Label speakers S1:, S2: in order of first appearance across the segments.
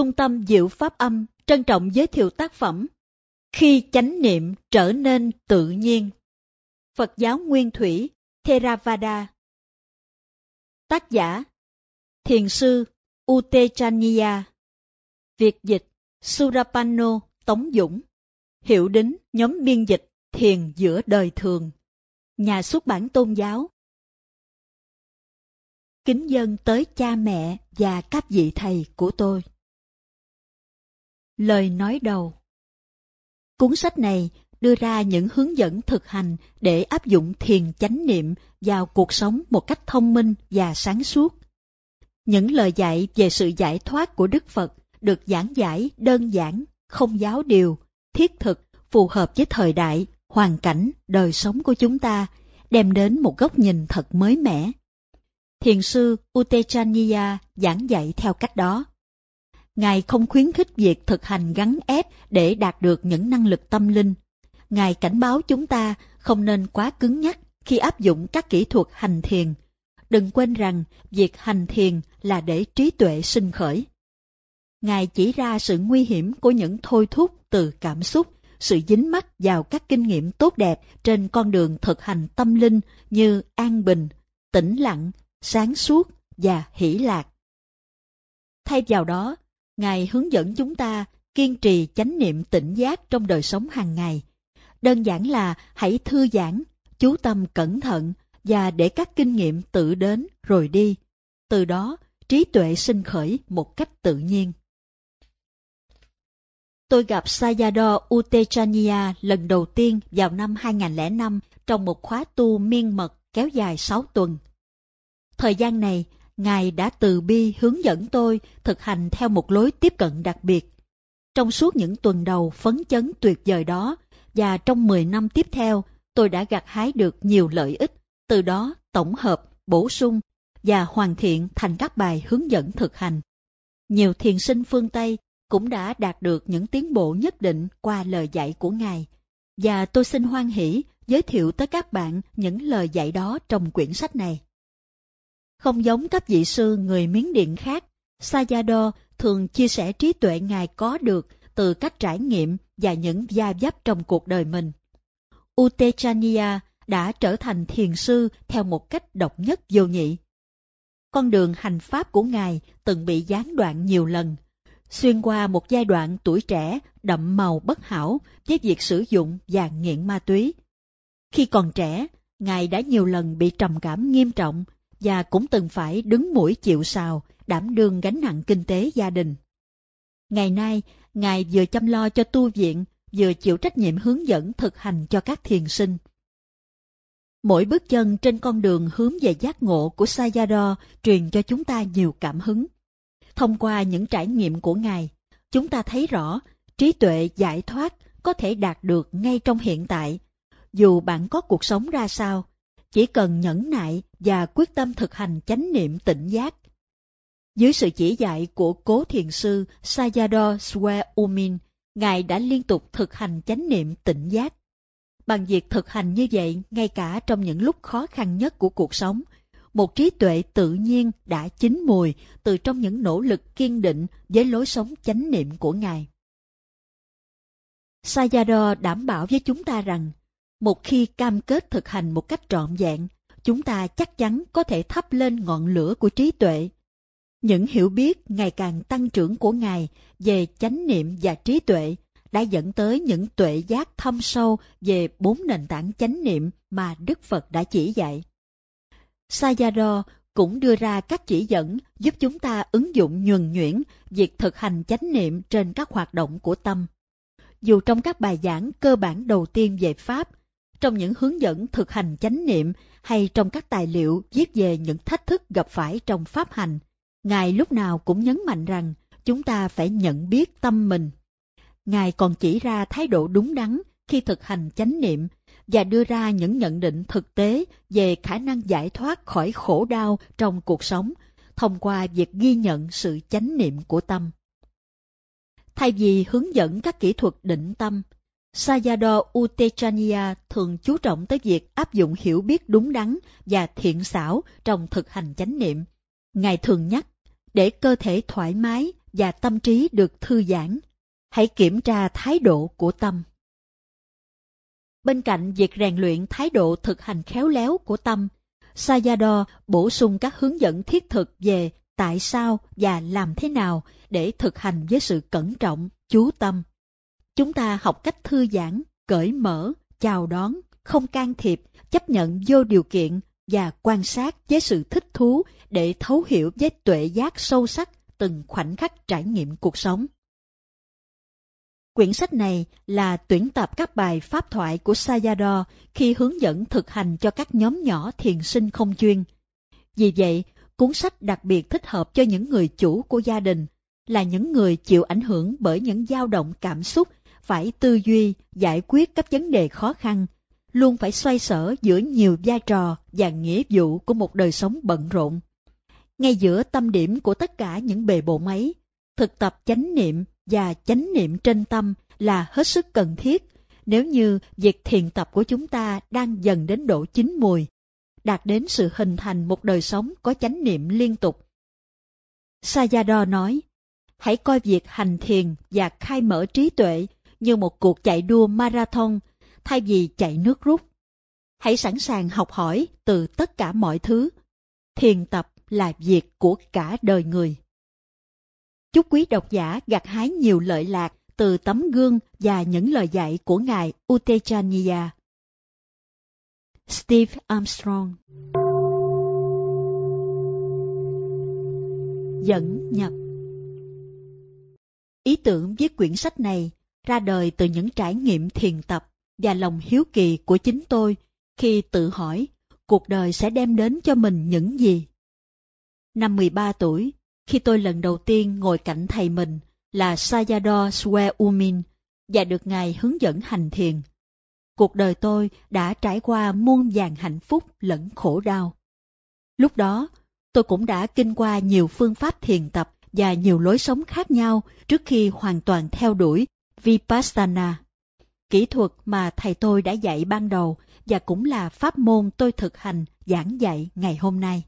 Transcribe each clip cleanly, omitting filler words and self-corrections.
S1: Trung tâm Diệu Pháp Âm trân trọng giới thiệu tác phẩm Khi chánh niệm trở nên tự nhiên. Phật giáo Nguyên Thủy Theravada. Tác giả Thiền sư U Tejaniya. Việt dịch Surapanno Tống Dũng. Hiệu đính nhóm biên dịch Thiền giữa đời thường. Nhà xuất bản Tôn giáo. Kính dâng tới cha mẹ và các vị thầy của tôi. Lời nói đầu. Cuốn sách này đưa ra những hướng dẫn thực hành để áp dụng thiền chánh niệm vào cuộc sống một cách thông minh và sáng suốt. Những lời dạy về sự giải thoát của Đức Phật được giảng giải đơn giản, không giáo điều, thiết thực, phù hợp với thời đại, hoàn cảnh, đời sống của chúng ta, đem đến một góc nhìn thật mới mẻ. Thiền sư U Tejaniya giảng dạy theo cách đó. Ngài không khuyến khích việc thực hành gắn ép để đạt được những năng lực tâm linh. Ngài cảnh báo chúng ta không nên quá cứng nhắc khi áp dụng các kỹ thuật hành thiền. Đừng quên rằng việc hành thiền là để trí tuệ sinh khởi. Ngài chỉ ra sự nguy hiểm của những thôi thúc từ cảm xúc, sự dính mắc vào các kinh nghiệm tốt đẹp trên con đường thực hành tâm linh như an bình, tĩnh lặng, sáng suốt và hỷ lạc. Thay vào đó, Ngài hướng dẫn chúng ta kiên trì chánh niệm tỉnh giác trong đời sống hàng ngày. Đơn giản là hãy thư giãn, chú tâm cẩn thận và để các kinh nghiệm tự đến rồi đi. Từ đó, trí tuệ sinh khởi một cách tự nhiên. Tôi gặp Sayadaw U Tejaniya lần đầu tiên vào năm 2005 trong một khóa tu miên mật kéo dài 6 tuần. Thời gian này, Ngài đã từ bi hướng dẫn tôi thực hành theo một lối tiếp cận đặc biệt. Trong suốt những tuần đầu phấn chấn tuyệt vời đó, và trong 10 năm tiếp theo, tôi đã gặt hái được nhiều lợi ích, từ đó tổng hợp, bổ sung và hoàn thiện thành các bài hướng dẫn thực hành. Nhiều thiền sinh phương Tây cũng đã đạt được những tiến bộ nhất định qua lời dạy của Ngài, và tôi xin hoan hỷ giới thiệu tới các bạn những lời dạy đó trong quyển sách này. Không giống các vị sư người Miến Điện khác, Sayadaw thường chia sẻ trí tuệ Ngài có được từ các trải nghiệm và những va vấp trong cuộc đời mình. U Tejaniya đã trở thành thiền sư theo một cách độc nhất vô nhị. Con đường hành pháp của Ngài từng bị gián đoạn nhiều lần, xuyên qua một giai đoạn tuổi trẻ đậm màu bất hảo với việc sử dụng và nghiện ma túy. Khi còn trẻ, Ngài đã nhiều lần bị trầm cảm nghiêm trọng và cũng từng phải đứng mũi chịu sào, đảm đương gánh nặng kinh tế gia đình. Ngày nay, Ngài vừa chăm lo cho tu viện, vừa chịu trách nhiệm hướng dẫn thực hành cho các thiền sinh. Mỗi bước chân trên con đường hướng về giác ngộ của Sayadaw truyền cho chúng ta nhiều cảm hứng. Thông qua những trải nghiệm của Ngài, chúng ta thấy rõ trí tuệ giải thoát có thể đạt được ngay trong hiện tại. Dù bạn có cuộc sống ra sao, chỉ cần nhẫn nại và quyết tâm thực hành chánh niệm tỉnh giác. Dưới sự chỉ dạy của cố thiền sư Sayadaw Swami, Ngài đã liên tục thực hành chánh niệm tỉnh giác. Bằng việc thực hành như vậy ngay cả trong những lúc khó khăn nhất của cuộc sống, một trí tuệ tự nhiên đã chín mùi từ trong những nỗ lực kiên định với lối sống chánh niệm của Ngài. Sayadaw đảm bảo với chúng ta rằng, một khi cam kết thực hành một cách trọn vẹn, chúng ta chắc chắn có thể thắp lên ngọn lửa của trí tuệ. Những hiểu biết ngày càng tăng trưởng của Ngài về chánh niệm và trí tuệ đã dẫn tới những tuệ giác thâm sâu về 4 nền tảng chánh niệm mà Đức Phật đã chỉ dạy. Sayadaw cũng đưa ra các chỉ dẫn giúp chúng ta ứng dụng nhuần nhuyễn việc thực hành chánh niệm trên các hoạt động của tâm. Dù trong các bài giảng cơ bản đầu tiên về Pháp, trong những hướng dẫn thực hành chánh niệm hay trong các tài liệu viết về những thách thức gặp phải trong pháp hành, Ngài lúc nào cũng nhấn mạnh rằng chúng ta phải nhận biết tâm mình. Ngài còn chỉ ra thái độ đúng đắn khi thực hành chánh niệm và đưa ra những nhận định thực tế về khả năng giải thoát khỏi khổ đau trong cuộc sống thông qua việc ghi nhận sự chánh niệm của tâm. Thay vì hướng dẫn các kỹ thuật định tâm, Sayadaw U Tejaniya thường chú trọng tới việc áp dụng hiểu biết đúng đắn và thiện xảo trong thực hành chánh niệm. Ngài thường nhắc, để cơ thể thoải mái và tâm trí được thư giãn. Hãy kiểm tra thái độ của tâm. Bên cạnh việc rèn luyện thái độ thực hành khéo léo của tâm, Sayadaw bổ sung các hướng dẫn thiết thực về tại sao và làm thế nào để thực hành với sự cẩn trọng, chú tâm. Chúng ta học cách thư giãn, cởi mở, chào đón, không can thiệp, chấp nhận vô điều kiện và quan sát với sự thích thú để thấu hiểu với tuệ giác sâu sắc từng khoảnh khắc trải nghiệm cuộc sống. Quyển sách này là tuyển tập các bài pháp thoại của Sayadaw khi hướng dẫn thực hành cho các nhóm nhỏ thiền sinh không chuyên. Vì vậy, cuốn sách đặc biệt thích hợp cho những người chủ của gia đình, là những người chịu ảnh hưởng bởi những dao động cảm xúc, phải tư duy, giải quyết các vấn đề khó khăn, luôn phải xoay sở giữa nhiều vai trò và nghĩa vụ của một đời sống bận rộn. Ngay giữa tâm điểm của tất cả những bề bộn ấy, thực tập chánh niệm và chánh niệm trên tâm là hết sức cần thiết nếu như việc thiền tập của chúng ta đang dần đến độ chín mùi, đạt đến sự hình thành một đời sống có chánh niệm liên tục. Sayadaw nói, hãy coi việc hành thiền và khai mở trí tuệ như một cuộc chạy đua marathon thay vì chạy nước rút. Hãy sẵn sàng học hỏi từ tất cả mọi thứ. Thiền tập là việc của cả đời người. Chúc quý độc giả gặt hái nhiều lợi lạc từ tấm gương và những lời dạy của Ngài U Tejaniya. Steve Armstrong. Dẫn nhập. Ý tưởng viết quyển sách này ra đời từ những trải nghiệm thiền tập và lòng hiếu kỳ của chính tôi khi tự hỏi cuộc đời sẽ đem đến cho mình những gì. Năm 13 tuổi, khi tôi lần đầu tiên ngồi cạnh thầy mình là Sayadaw Swami và được Ngài hướng dẫn hành thiền, cuộc đời tôi đã trải qua muôn vàn hạnh phúc lẫn khổ đau. Lúc đó, tôi cũng đã kinh qua nhiều phương pháp thiền tập và nhiều lối sống khác nhau trước khi hoàn toàn theo đuổi Vipassana, kỹ thuật mà thầy tôi đã dạy ban đầu và cũng là pháp môn tôi thực hành giảng dạy ngày hôm nay.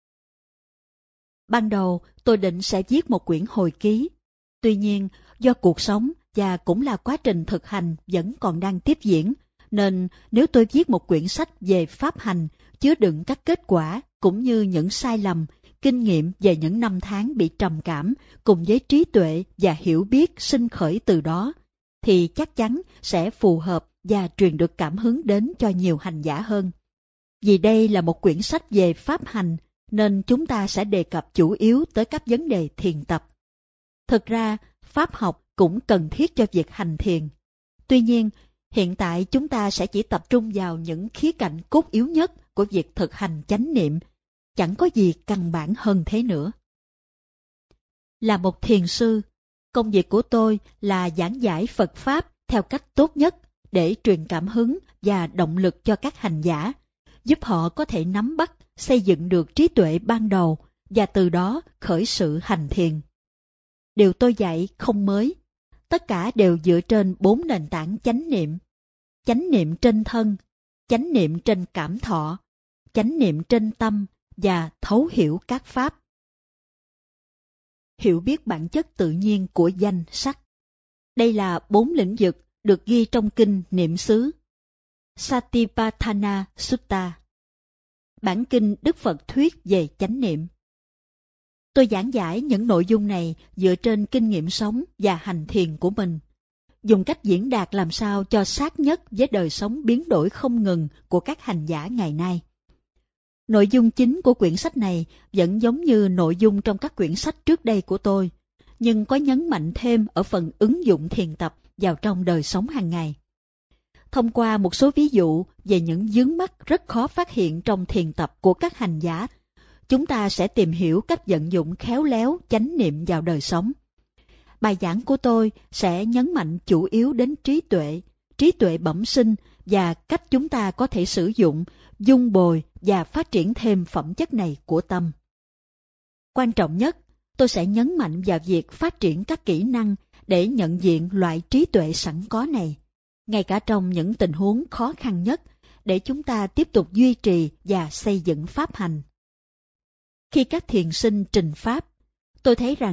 S1: Ban đầu tôi định sẽ viết một quyển hồi ký. Tuy nhiên, do cuộc sống và cũng là quá trình thực hành vẫn còn đang tiếp diễn, nên nếu tôi viết một quyển sách về pháp hành chứa đựng các kết quả cũng như những sai lầm, kinh nghiệm về những năm tháng bị trầm cảm cùng với trí tuệ và hiểu biết sinh khởi từ đó, thì chắc chắn sẽ phù hợp và truyền được cảm hứng đến cho nhiều hành giả hơn. Vì đây là một quyển sách về pháp hành, nên chúng ta sẽ đề cập chủ yếu tới các vấn đề thiền tập. Thực ra, pháp học cũng cần thiết cho việc hành thiền. Tuy nhiên, hiện tại chúng ta sẽ chỉ tập trung vào những khía cạnh cốt yếu nhất của việc thực hành chánh niệm. Chẳng có gì căn bản hơn thế nữa. Là một thiền sư, công việc của tôi là giảng giải Phật Pháp theo cách tốt nhất để truyền cảm hứng và động lực cho các hành giả, giúp họ có thể nắm bắt, xây dựng được trí tuệ ban đầu và từ đó khởi sự hành thiền. Điều tôi dạy không mới, tất cả đều dựa trên 4 nền tảng chánh niệm trên thân, chánh niệm trên cảm thọ, chánh niệm trên tâm và thấu hiểu các pháp. Hiểu biết bản chất tự nhiên của danh sắc. Đây là 4 lĩnh vực được ghi trong kinh Niệm xứ Satipatthana Sutta, bản kinh Đức Phật thuyết về chánh niệm. Tôi giảng giải những nội dung này dựa trên kinh nghiệm sống và hành thiền của mình, dùng cách diễn đạt làm sao cho sát nhất với đời sống biến đổi không ngừng của các hành giả ngày nay. Nội dung chính của quyển sách này vẫn giống như nội dung trong các quyển sách trước đây của tôi, nhưng có nhấn mạnh thêm ở phần ứng dụng thiền tập vào trong đời sống hàng ngày. Thông qua một số ví dụ về những vướng mắc rất khó phát hiện trong thiền tập của các hành giả, chúng ta sẽ tìm hiểu cách vận dụng khéo léo chánh niệm vào đời sống. Bài giảng của tôi sẽ nhấn mạnh chủ yếu đến trí tuệ bẩm sinh và cách chúng ta có thể sử dụng, dung bồi và phát triển thêm phẩm chất này của tâm. Quan trọng nhất, tôi sẽ nhấn mạnh vào việc phát triển các kỹ năng để nhận diện loại trí tuệ sẵn có này, ngay cả trong những tình huống khó khăn nhất, để chúng ta tiếp tục duy trì và xây dựng pháp hành. Khi các thiền sinh trình pháp, tôi thấy rằng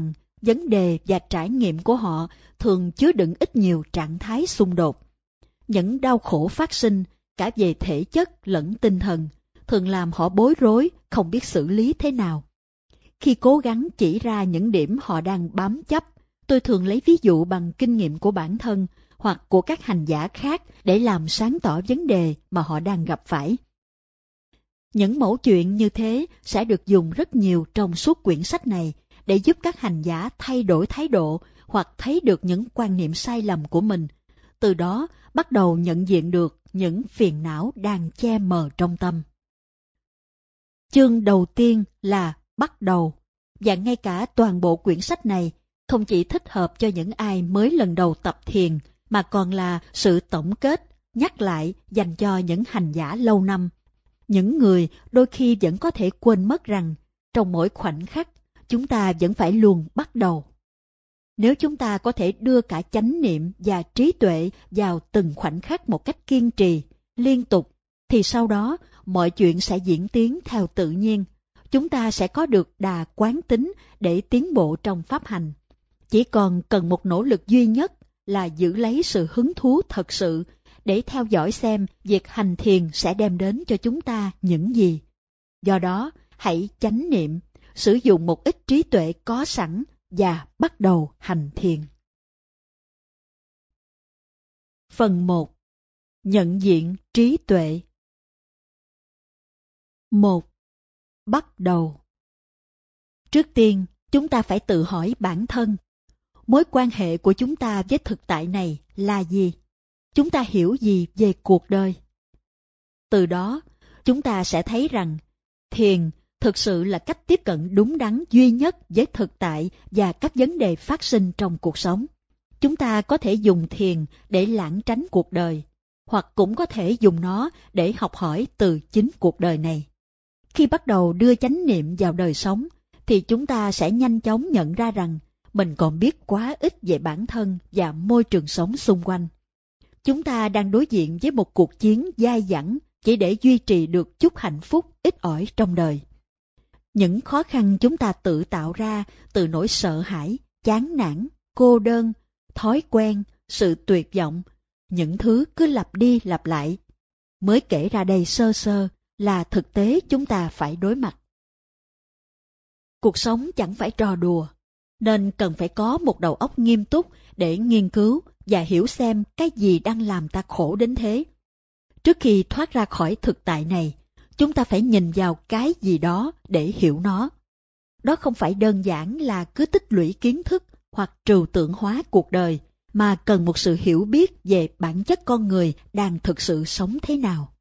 S1: vấn đề và trải nghiệm của họ thường chứa đựng ít nhiều trạng thái xung đột. Những đau khổ phát sinh, cả về thể chất lẫn tinh thần, thường làm họ bối rối, không biết xử lý thế nào. Khi cố gắng chỉ ra những điểm họ đang bám chấp, tôi thường lấy ví dụ bằng kinh nghiệm của bản thân hoặc của các hành giả khác để làm sáng tỏ vấn đề mà họ đang gặp phải. Những mẫu chuyện như thế sẽ được dùng rất nhiều trong suốt quyển sách này để giúp các hành giả thay đổi thái độ hoặc thấy được những quan niệm sai lầm của mình, từ đó bắt đầu nhận diện được những phiền não đang che mờ trong tâm. Chương đầu tiên là bắt đầu, và ngay cả toàn bộ quyển sách này không chỉ thích hợp cho những ai mới lần đầu tập thiền, mà còn là sự tổng kết, nhắc lại dành cho những hành giả lâu năm. Những người đôi khi vẫn có thể quên mất rằng trong mỗi khoảnh khắc chúng ta vẫn phải luôn bắt đầu. Nếu chúng ta có thể đưa cả chánh niệm và trí tuệ vào từng khoảnh khắc một cách kiên trì, liên tục, thì sau đó mọi chuyện sẽ diễn tiến theo tự nhiên. Chúng ta sẽ có được đà quán tính để tiến bộ trong pháp hành. Chỉ còn cần một nỗ lực duy nhất là giữ lấy sự hứng thú thật sự để theo dõi xem việc hành thiền sẽ đem đến cho chúng ta những gì. Do đó, hãy chánh niệm, sử dụng một ít trí tuệ có sẵn và bắt đầu hành thiền. Phần 1. Nhận diện trí tuệ. 1. Bắt đầu. Trước tiên, chúng ta phải tự hỏi bản thân, mối quan hệ của chúng ta với thực tại này là gì? Chúng ta hiểu gì về cuộc đời? Từ đó, chúng ta sẽ thấy rằng thiền thực sự là cách tiếp cận đúng đắn duy nhất với thực tại và các vấn đề phát sinh trong cuộc sống. Chúng ta có thể dùng thiền để lảng tránh cuộc đời, hoặc cũng có thể dùng nó để học hỏi từ chính cuộc đời này. Khi bắt đầu đưa chánh niệm vào đời sống, thì chúng ta sẽ nhanh chóng nhận ra rằng mình còn biết quá ít về bản thân và môi trường sống xung quanh. Chúng ta đang đối diện với một cuộc chiến dai dẳng chỉ để duy trì được chút hạnh phúc ít ỏi trong đời. Những khó khăn chúng ta tự tạo ra từ nỗi sợ hãi, chán nản, cô đơn, thói quen, sự tuyệt vọng, những thứ cứ lặp đi lặp lại. Mới kể ra đây sơ sơ là thực tế chúng ta phải đối mặt. Cuộc sống chẳng phải trò đùa, nên cần phải có một đầu óc nghiêm túc để nghiên cứu và hiểu xem cái gì đang làm ta khổ đến thế. Trước khi thoát ra khỏi thực tại này, chúng ta phải nhìn vào cái gì đó để hiểu nó. Đó không phải đơn giản là cứ tích lũy kiến thức hoặc trừu tượng hóa cuộc đời, mà cần một sự hiểu biết về bản chất con người đang thực sự sống thế nào.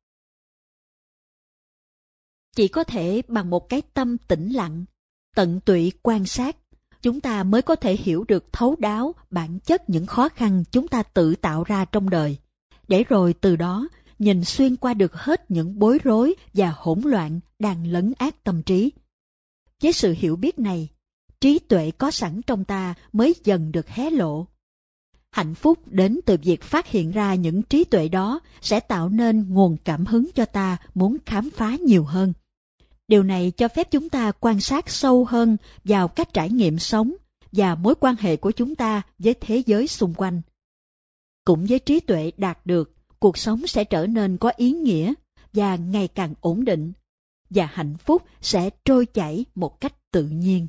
S1: Chỉ có thể bằng một cái tâm tĩnh lặng, tận tụy quan sát, chúng ta mới có thể hiểu được thấu đáo bản chất những khó khăn chúng ta tự tạo ra trong đời, để rồi từ đó nhìn xuyên qua được hết những bối rối và hỗn loạn đang lấn át tâm trí. Với sự hiểu biết này, trí tuệ có sẵn trong ta mới dần được hé lộ. Hạnh phúc đến từ việc phát hiện ra những trí tuệ đó sẽ tạo nên nguồn cảm hứng cho ta muốn khám phá nhiều hơn. Điều này cho phép chúng ta quan sát sâu hơn vào các trải nghiệm sống và mối quan hệ của chúng ta với thế giới xung quanh. Cũng với trí tuệ đạt được, cuộc sống sẽ trở nên có ý nghĩa và ngày càng ổn định, và hạnh phúc sẽ trôi chảy một cách tự nhiên.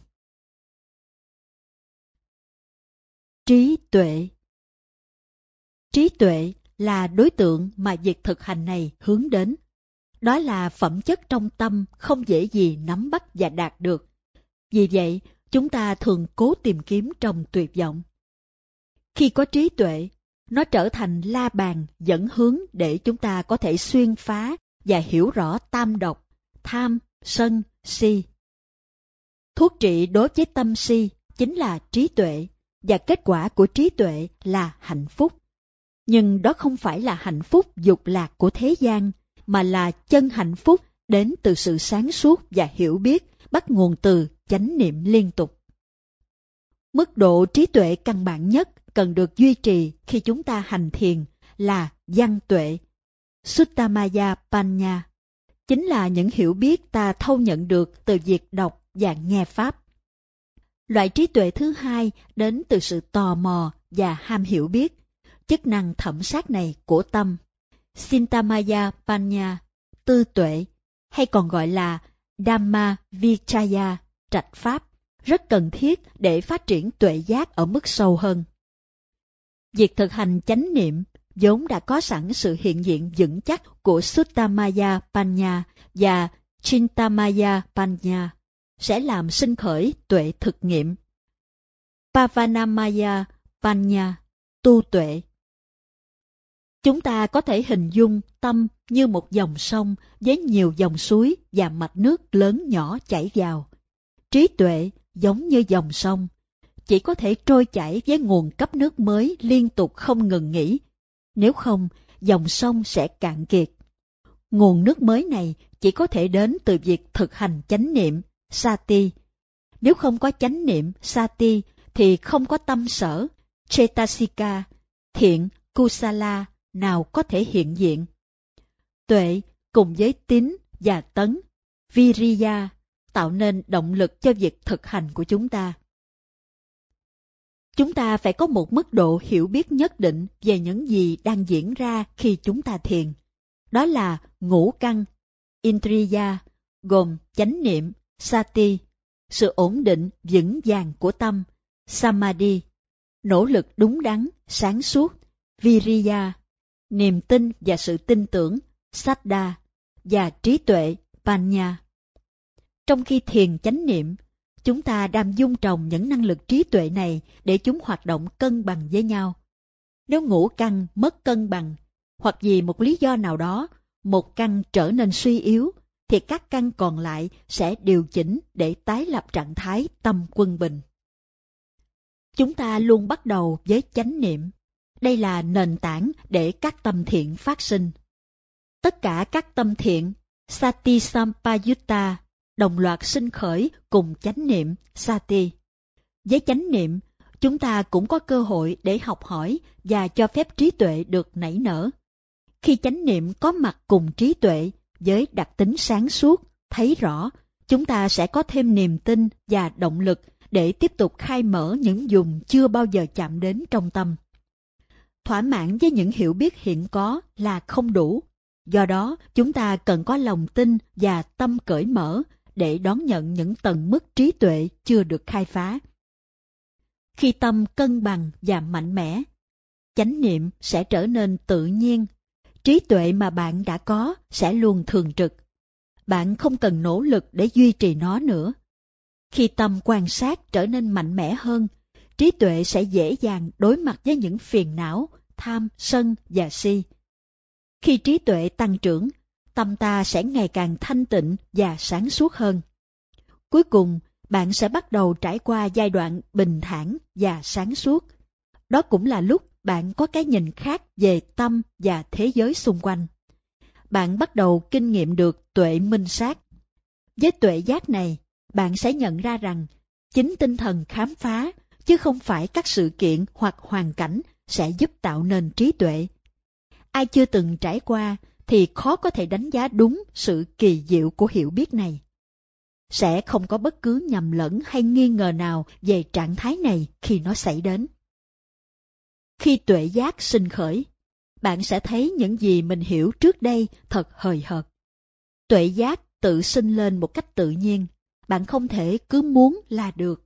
S1: Trí tuệ. Trí tuệ là đối tượng mà việc thực hành này hướng đến. Đó là phẩm chất trong tâm không dễ gì nắm bắt và đạt được. Vì vậy, chúng ta thường cố tìm kiếm trong tuyệt vọng. Khi có trí tuệ, nó trở thành la bàn dẫn hướng để chúng ta có thể xuyên phá và hiểu rõ tam độc, tham, sân, si. Thuốc trị đối với tâm si chính là trí tuệ, và kết quả của trí tuệ là hạnh phúc. Nhưng đó không phải là hạnh phúc dục lạc của thế gian, mà là chân hạnh phúc đến từ sự sáng suốt và hiểu biết, bắt nguồn từ chánh niệm liên tục. Mức độ trí tuệ căn bản nhất cần được duy trì khi chúng ta hành thiền là văn tuệ, Suttamaya Panya, chính là những hiểu biết ta thâu nhận được từ việc đọc và nghe Pháp. Loại trí tuệ thứ hai đến từ sự tò mò và ham hiểu biết, chức năng thẩm sát này của tâm. Cintamaya Panya, tư tuệ, hay còn gọi là Dhamma Vichaya, trạch pháp, rất cần thiết để phát triển tuệ giác ở mức sâu hơn. Việc thực hành chánh niệm vốn đã có sẵn sự hiện diện vững chắc của Suttamaya Panya và Chintamaya Panya, sẽ làm sinh khởi tuệ thực nghiệm. Pavanamaya Panya, tu tuệ. Chúng ta có thể hình dung tâm như một dòng sông với nhiều dòng suối và mạch nước lớn nhỏ chảy vào. Trí tuệ giống như dòng sông, chỉ có thể trôi chảy với nguồn cấp nước mới liên tục không ngừng nghỉ. Nếu không, dòng sông sẽ cạn kiệt. Nguồn nước mới này chỉ có thể đến từ việc thực hành chánh niệm, sati. Nếu không có chánh niệm, sati, thì không có tâm sở, cetasika, thiện, kusala, nào có thể hiện diện. Tuệ cùng với tín và tấn, viriya, tạo nên động lực cho việc thực hành của chúng ta. Chúng ta phải có một mức độ hiểu biết nhất định về những gì đang diễn ra khi chúng ta thiền. Đó là ngũ căn, indriya, gồm chánh niệm, sati, sự ổn định vững vàng của tâm, samadhi, nỗ lực đúng đắn, sáng suốt, viriya, niềm tin và sự tin tưởng, saddha, và trí tuệ, panya. Trong khi thiền chánh niệm, chúng ta đang dung trồng những năng lực trí tuệ này để chúng hoạt động cân bằng với nhau. Nếu ngũ căn mất cân bằng, hoặc vì một lý do nào đó, một căn trở nên suy yếu, thì các căn còn lại sẽ điều chỉnh để tái lập trạng thái tâm quân bình. Chúng ta luôn bắt đầu với chánh niệm. Đây là nền tảng để các tâm thiện phát sinh. Tất cả các tâm thiện, sati sampayutta, đồng loạt sinh khởi cùng chánh niệm, sati. Với chánh niệm, chúng ta cũng có cơ hội để học hỏi và cho phép trí tuệ được nảy nở. Khi chánh niệm có mặt cùng trí tuệ, với đặc tính sáng suốt, thấy rõ, chúng ta sẽ có thêm niềm tin và động lực để tiếp tục khai mở những vùng chưa bao giờ chạm đến trong tâm. Thỏa mãn với những hiểu biết hiện có là không đủ. Do đó, chúng ta cần có lòng tin và tâm cởi mở để đón nhận những tầng mức trí tuệ chưa được khai phá. Khi tâm cân bằng và mạnh mẽ, chánh niệm sẽ trở nên tự nhiên. Trí tuệ mà bạn đã có sẽ luôn thường trực. Bạn không cần nỗ lực để duy trì nó nữa. Khi tâm quan sát trở nên mạnh mẽ hơn, trí tuệ sẽ dễ dàng đối mặt với những phiền não, tham, sân và si. Khi trí tuệ tăng trưởng, tâm ta sẽ ngày càng thanh tịnh và sáng suốt hơn. Cuối cùng, bạn sẽ bắt đầu trải qua giai đoạn bình thản và sáng suốt. Đó cũng là lúc bạn có cái nhìn khác về tâm và thế giới xung quanh. Bạn bắt đầu kinh nghiệm được tuệ minh sát. Với tuệ giác này, bạn sẽ nhận ra rằng chính tinh thần khám phá, chứ không phải các sự kiện hoặc hoàn cảnh sẽ giúp tạo nên trí tuệ. Ai chưa từng trải qua thì khó có thể đánh giá đúng sự kỳ diệu của hiểu biết này. Sẽ không có bất cứ nhầm lẫn hay nghi ngờ nào về trạng thái này khi nó xảy đến. Khi tuệ giác sinh khởi, bạn sẽ thấy những gì mình hiểu trước đây thật hời hợt. Tuệ giác tự sinh lên một cách tự nhiên, bạn không thể cứ muốn là được.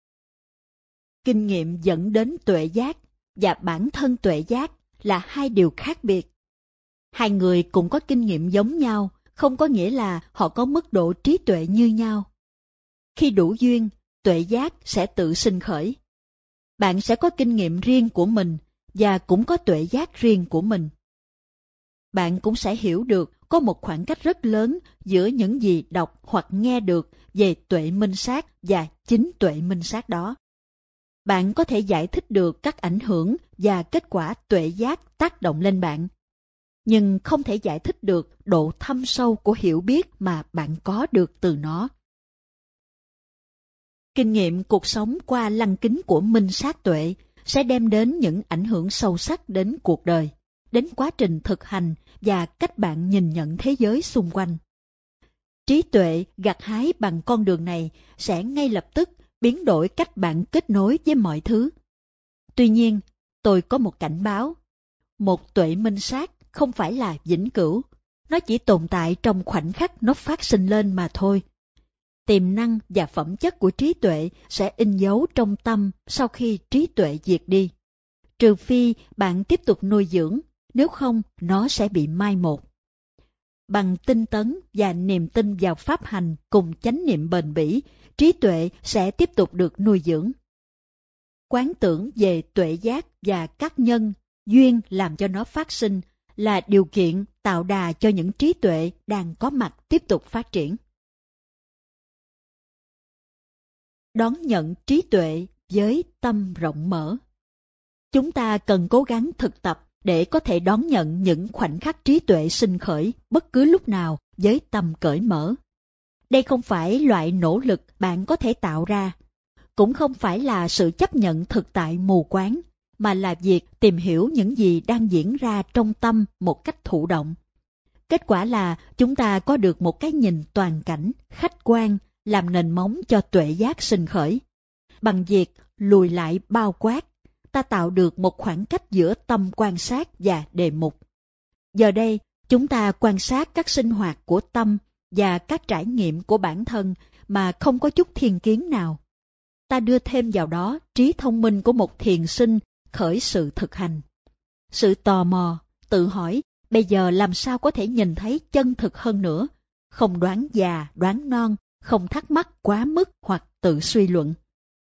S1: Kinh nghiệm dẫn đến tuệ giác và bản thân tuệ giác là hai điều khác biệt. Hai người cùng có kinh nghiệm giống nhau, không có nghĩa là họ có mức độ trí tuệ như nhau. Khi đủ duyên, tuệ giác sẽ tự sinh khởi. Bạn sẽ có kinh nghiệm riêng của mình và cũng có tuệ giác riêng của mình. Bạn cũng sẽ hiểu được có một khoảng cách rất lớn giữa những gì đọc hoặc nghe được về tuệ minh sát và chính tuệ minh sát đó. Bạn có thể giải thích được các ảnh hưởng và kết quả tuệ giác tác động lên bạn, nhưng không thể giải thích được độ thâm sâu của hiểu biết mà bạn có được từ nó. Kinh nghiệm cuộc sống qua lăng kính của minh sát tuệ sẽ đem đến những ảnh hưởng sâu sắc đến cuộc đời, đến quá trình thực hành và cách bạn nhìn nhận thế giới xung quanh. Trí tuệ gặt hái bằng con đường này sẽ ngay lập tức biến đổi cách bạn kết nối với mọi thứ. Tuy nhiên, tôi có một cảnh báo. Một tuệ minh sát không phải là vĩnh cửu, nó chỉ tồn tại trong khoảnh khắc nó phát sinh lên mà thôi. Tiềm năng và phẩm chất của trí tuệ sẽ in dấu trong tâm sau khi trí tuệ diệt đi. Trừ phi bạn tiếp tục nuôi dưỡng, nếu không nó sẽ bị mai một. Bằng tinh tấn và niềm tin vào pháp hành cùng chánh niệm bền bỉ, trí tuệ sẽ tiếp tục được nuôi dưỡng. Quán tưởng về tuệ giác và các nhân, duyên làm cho nó phát sinh là điều kiện tạo đà cho những trí tuệ đang có mặt tiếp tục phát triển. Đón nhận trí tuệ với tâm rộng mở. Chúng ta cần cố gắng thực tập để có thể đón nhận những khoảnh khắc trí tuệ sinh khởi bất cứ lúc nào với tâm cởi mở. Đây không phải loại nỗ lực bạn có thể tạo ra, cũng không phải là sự chấp nhận thực tại mù quáng, mà là việc tìm hiểu những gì đang diễn ra trong tâm một cách thụ động. Kết quả là chúng ta có được một cái nhìn toàn cảnh, khách quan, làm nền móng cho tuệ giác sinh khởi. Bằng việc lùi lại bao quát, ta tạo được một khoảng cách giữa tâm quan sát và đề mục. Giờ đây, chúng ta quan sát các sinh hoạt của tâm và các trải nghiệm của bản thân mà không có chút thiên kiến nào. Ta đưa thêm vào đó trí thông minh của một thiền sinh khởi sự thực hành. Sự tò mò, tự hỏi, bây giờ làm sao có thể nhìn thấy chân thực hơn nữa, không đoán già, đoán non, không thắc mắc quá mức hoặc tự suy luận.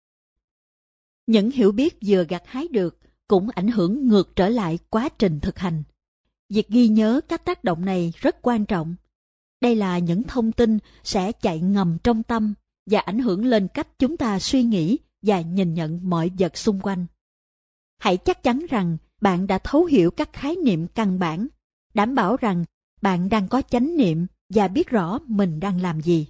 S1: Những hiểu biết vừa gặt hái được cũng ảnh hưởng ngược trở lại quá trình thực hành. Việc ghi nhớ các tác động này rất quan trọng. Đây là những thông tin sẽ chạy ngầm trong tâm và ảnh hưởng lên cách chúng ta suy nghĩ và nhìn nhận mọi vật xung quanh. Hãy chắc chắn rằng bạn đã thấu hiểu các khái niệm căn bản, đảm bảo rằng bạn đang có chánh niệm và biết rõ mình đang làm gì.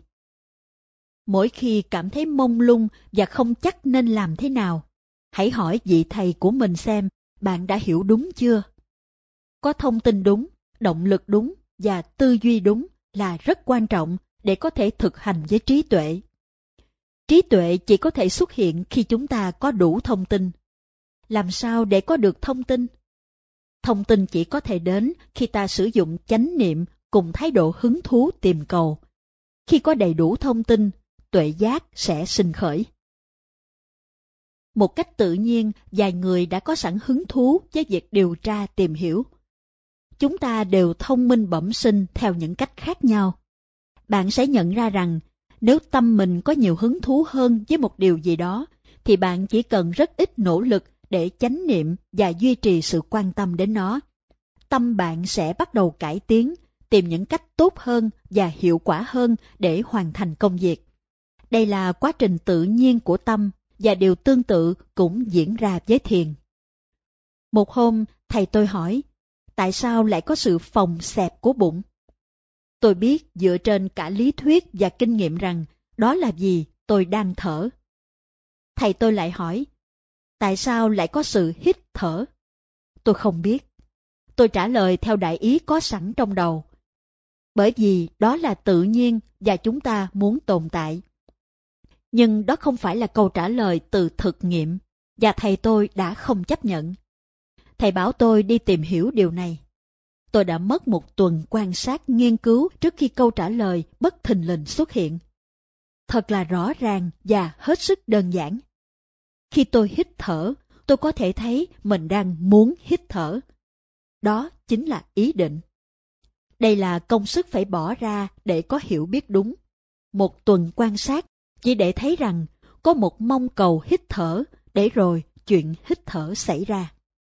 S1: Mỗi khi cảm thấy mông lung và không chắc nên làm thế nào, hãy hỏi vị thầy của mình xem bạn đã hiểu đúng chưa. Có thông tin đúng, động lực đúng và tư duy đúng là rất quan trọng để có thể thực hành với trí tuệ. Trí tuệ chỉ có thể xuất hiện khi chúng ta có đủ thông tin. Làm sao để có được thông tin? Thông tin chỉ có thể đến khi ta sử dụng chánh niệm cùng thái độ hứng thú tìm cầu. Khi có đầy đủ thông tin, tuệ giác sẽ sinh khởi. Một cách tự nhiên, vài người đã có sẵn hứng thú với việc điều tra tìm hiểu. Chúng ta đều thông minh bẩm sinh theo những cách khác nhau. Bạn sẽ nhận ra rằng, nếu tâm mình có nhiều hứng thú hơn với một điều gì đó, thì bạn chỉ cần rất ít nỗ lực để chánh niệm và duy trì sự quan tâm đến nó. Tâm bạn sẽ bắt đầu cải tiến, tìm những cách tốt hơn và hiệu quả hơn để hoàn thành công việc. Đây là quá trình tự nhiên của tâm, và điều tương tự cũng diễn ra với thiền. Một hôm, thầy tôi hỏi, tại sao lại có sự phồng xẹp của bụng? Tôi biết dựa trên cả lý thuyết và kinh nghiệm rằng đó là vì tôi đang thở. Thầy tôi lại hỏi, tại sao lại có sự hít thở? Tôi không biết. Tôi trả lời theo đại ý có sẵn trong đầu. Bởi vì đó là tự nhiên và chúng ta muốn tồn tại. Nhưng đó không phải là câu trả lời từ thực nghiệm, và thầy tôi đã không chấp nhận. Thầy bảo tôi đi tìm hiểu điều này. Tôi đã mất một tuần quan sát nghiên cứu trước khi câu trả lời bất thình lình xuất hiện. Thật là rõ ràng và hết sức đơn giản. Khi tôi hít thở, tôi có thể thấy mình đang muốn hít thở. Đó chính là ý định. Đây là công sức phải bỏ ra để có hiểu biết đúng. Một tuần quan sát chỉ để thấy rằng có một mong cầu hít thở, để rồi chuyện hít thở xảy ra.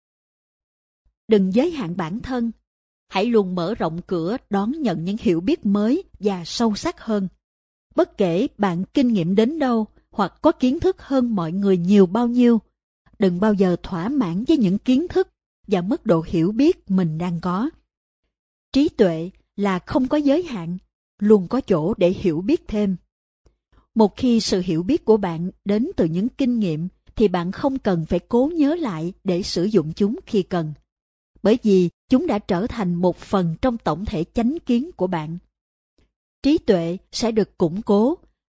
S1: Đừng giới hạn bản thân. Hãy luôn mở rộng cửa đón nhận những hiểu biết mới và sâu sắc hơn. Bất kể bạn kinh nghiệm đến đâu hoặc có kiến thức hơn mọi người nhiều bao nhiêu, đừng bao giờ thỏa mãn với những kiến thức và mức độ hiểu biết mình đang có. Trí tuệ là không có giới hạn, luôn có chỗ để hiểu biết thêm. Một khi sự hiểu biết của bạn đến từ những kinh nghiệm, thì bạn không cần phải cố nhớ lại để sử dụng chúng khi cần. Bởi vì chúng đã trở thành một phần trong tổng thể chánh kiến của bạn. Trí tuệ sẽ được củng cố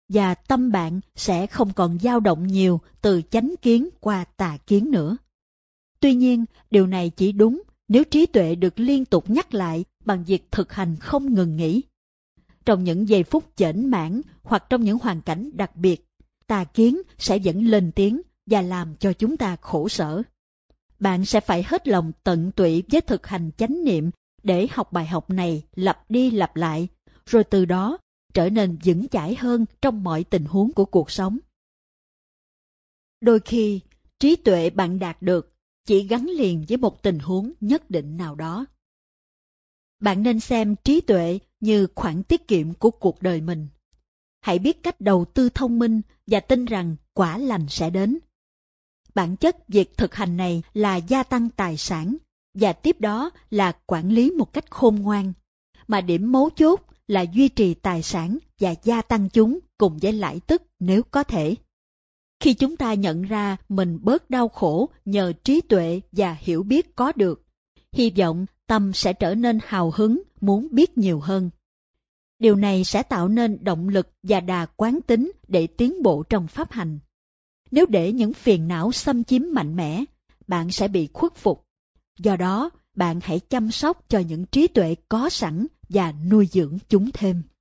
S1: và tâm bạn sẽ không còn dao động nhiều từ chánh kiến qua tà kiến nữa. Tuy nhiên, điều này chỉ đúng nếu trí tuệ được liên tục nhắc lại bằng việc thực hành không ngừng nghỉ. Trong những giây phút chểnh mãn hoặc trong những hoàn cảnh đặc biệt, tà kiến sẽ vẫn lên tiếng và làm cho chúng ta khổ sở. Bạn sẽ phải hết lòng tận tụy với thực hành chánh niệm để học bài học này lặp đi lặp lại, rồi từ đó trở nên vững chãi hơn trong mọi tình huống của cuộc sống. Đôi khi, trí tuệ bạn đạt được chỉ gắn liền với một tình huống nhất định nào đó. Bạn nên xem trí tuệ như khoản tiết kiệm của cuộc đời mình. Hãy biết cách đầu tư thông minh và tin rằng quả lành sẽ đến. Bản chất việc thực hành này là gia tăng tài sản và tiếp đó là quản lý một cách khôn ngoan, mà điểm mấu chốt là duy trì tài sản và gia tăng chúng cùng với lãi tức nếu có thể. Khi chúng ta nhận ra mình bớt đau khổ nhờ trí tuệ và hiểu biết có được, hy vọng tâm sẽ trở nên hào hứng muốn biết nhiều hơn. Điều này sẽ tạo nên động lực và đà quán tính để tiến bộ trong pháp hành. Nếu để những phiền não xâm chiếm mạnh mẽ, bạn sẽ bị khuất phục. Do đó, bạn hãy chăm sóc cho những trí tuệ có sẵn và nuôi dưỡng chúng thêm.